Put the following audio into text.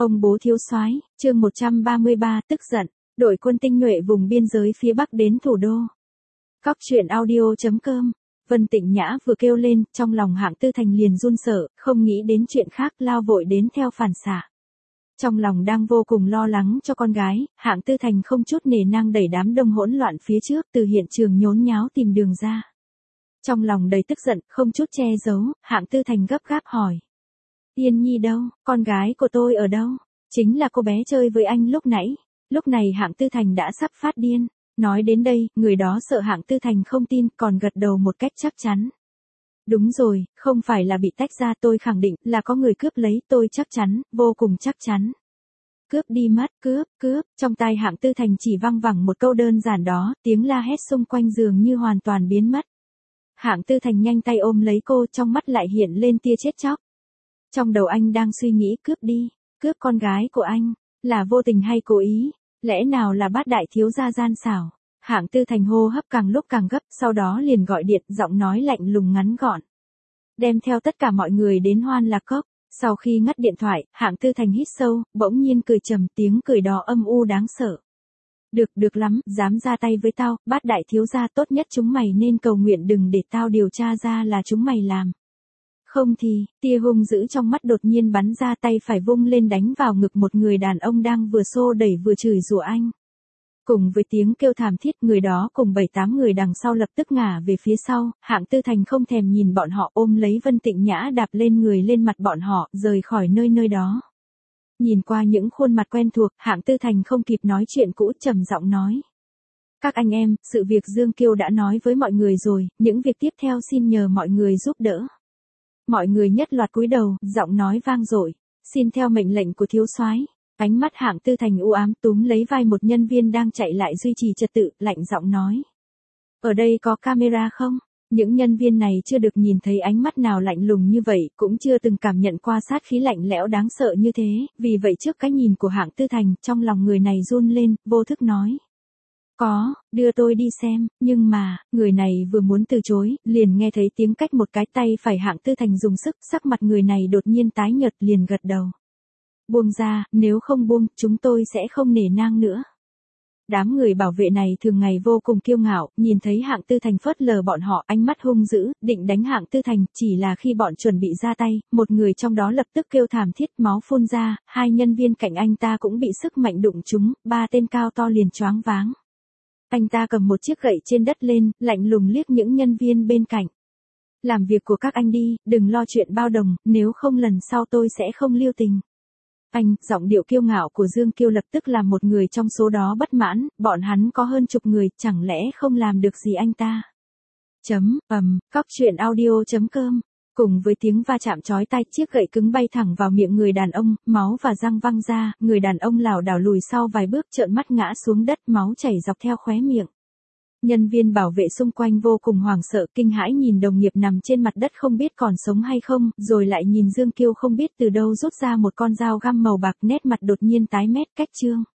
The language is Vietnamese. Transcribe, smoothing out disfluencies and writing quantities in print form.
Ông bố thiếu soái, chương 133, tức giận, đội quân tinh nhuệ vùng biên giới phía Bắc đến thủ đô. Cóc truyện audio.com. Vân Tịnh Nhã vừa kêu lên, trong lòng Hạng Tư Thành liền run sợ, không nghĩ đến chuyện khác, lao vội đến theo phản xạ. Trong lòng đang vô cùng lo lắng cho con gái, Hạng Tư Thành không chút nể nang đẩy đám đông hỗn loạn phía trước từ hiện trường nhốn nháo tìm đường ra. Trong lòng đầy tức giận, không chút che giấu, Hạng Tư Thành gấp gáp hỏi. Yên Nhi đâu, con gái của tôi ở đâu? Chính là cô bé chơi với anh lúc nãy. Lúc này Hạng Tư Thành đã sắp phát điên. Nói đến đây, người đó sợ Hạng Tư Thành không tin, còn gật đầu một cách chắc chắn. Đúng rồi, không phải là bị tách ra, tôi khẳng định là có người cướp lấy, tôi chắc chắn, vô cùng chắc chắn. Cướp đi mất, cướp, trong tai Hạng Tư Thành chỉ văng vẳng một câu đơn giản đó, tiếng la hét xung quanh dường như hoàn toàn biến mất. Hạng Tư Thành nhanh tay ôm lấy cô, trong mắt lại hiện lên tia chết chóc. Trong đầu anh đang suy nghĩ cướp đi, cướp con gái của anh, là vô tình hay cố ý, lẽ nào là bát đại thiếu gia gian xảo. Hạng Tư Thành hô hấp càng lúc càng gấp, sau đó liền gọi điện, giọng nói lạnh lùng ngắn gọn. Đem theo tất cả mọi người đến Hoan Lạc Cốc. Sau khi ngắt điện thoại, Hạng Tư Thành hít sâu, bỗng nhiên cười trầm, tiếng cười đó âm u đáng sợ. Được lắm, dám ra tay với tao, bát đại thiếu gia, tốt nhất chúng mày nên cầu nguyện đừng để tao điều tra ra là chúng mày làm. Không thì, tia hung dữ trong mắt đột nhiên bắn ra, tay phải vung lên đánh vào ngực một người đàn ông đang vừa xô đẩy vừa chửi rủa anh. Cùng với tiếng kêu thảm thiết, người đó cùng 7-8 người đằng sau lập tức ngả về phía sau, Hạng Tư Thành không thèm nhìn bọn họ, ôm lấy Vân Tịnh Nhã đạp lên người lên mặt bọn họ, rời khỏi nơi đó. Nhìn qua những khuôn mặt quen thuộc, Hạng Tư Thành không kịp nói chuyện cũ, trầm giọng nói. Các anh em, sự việc Dương Kiêu đã nói với mọi người rồi, những việc tiếp theo xin nhờ mọi người giúp đỡ. Mọi người nhất loạt cúi đầu, giọng nói vang dội, xin theo mệnh lệnh của thiếu soái. Ánh mắt Hạng Tư Thành u ám, túm lấy vai một nhân viên đang chạy lại duy trì trật tự, lạnh giọng nói. Ở đây có camera không? Những nhân viên này chưa được nhìn thấy ánh mắt nào lạnh lùng như vậy, cũng chưa từng cảm nhận qua sát khí lạnh lẽo đáng sợ như thế, vì vậy trước cái nhìn của Hạng Tư Thành, trong lòng người này run lên, vô thức nói. Có, đưa tôi đi xem, nhưng mà, người này vừa muốn từ chối, liền nghe thấy tiếng cách một cái, tay phải Hạng Tư Thành dùng sức, sắc mặt người này đột nhiên tái nhợt, liền gật đầu. Buông ra, nếu không buông, chúng tôi sẽ không nể nang nữa. Đám người bảo vệ này thường ngày vô cùng kiêu ngạo, nhìn thấy Hạng Tư Thành phớt lờ bọn họ, ánh mắt hung dữ, định đánh Hạng Tư Thành, chỉ là khi bọn chuẩn bị ra tay, một người trong đó lập tức kêu thảm thiết, máu phun ra, hai nhân viên cạnh anh ta cũng bị sức mạnh đụng trúng, ba tên cao to liền choáng váng. Anh ta cầm một chiếc gậy trên đất lên, lạnh lùng liếc những nhân viên bên cạnh. Làm việc của các anh đi, đừng lo chuyện bao đồng, nếu không lần sau tôi sẽ không lưu tình. Anh, giọng điệu kiêu ngạo của Dương Kiêu lập tức làm một người trong số đó bất mãn, bọn hắn có hơn chục người, chẳng lẽ không làm được gì anh ta. Cóc truyện audio.com. Cùng với tiếng va chạm chói tai, chiếc gậy cứng bay thẳng vào miệng người đàn ông, máu và răng văng ra, người đàn ông lảo đảo lùi sau vài bước, trợn mắt ngã xuống đất, máu chảy dọc theo khóe miệng. Nhân viên bảo vệ xung quanh vô cùng hoảng sợ, kinh hãi nhìn đồng nghiệp nằm trên mặt đất không biết còn sống hay không, rồi lại nhìn Dương Kiêu không biết từ đâu rút ra một con dao găm màu bạc, nét mặt đột nhiên tái mét, cách trương.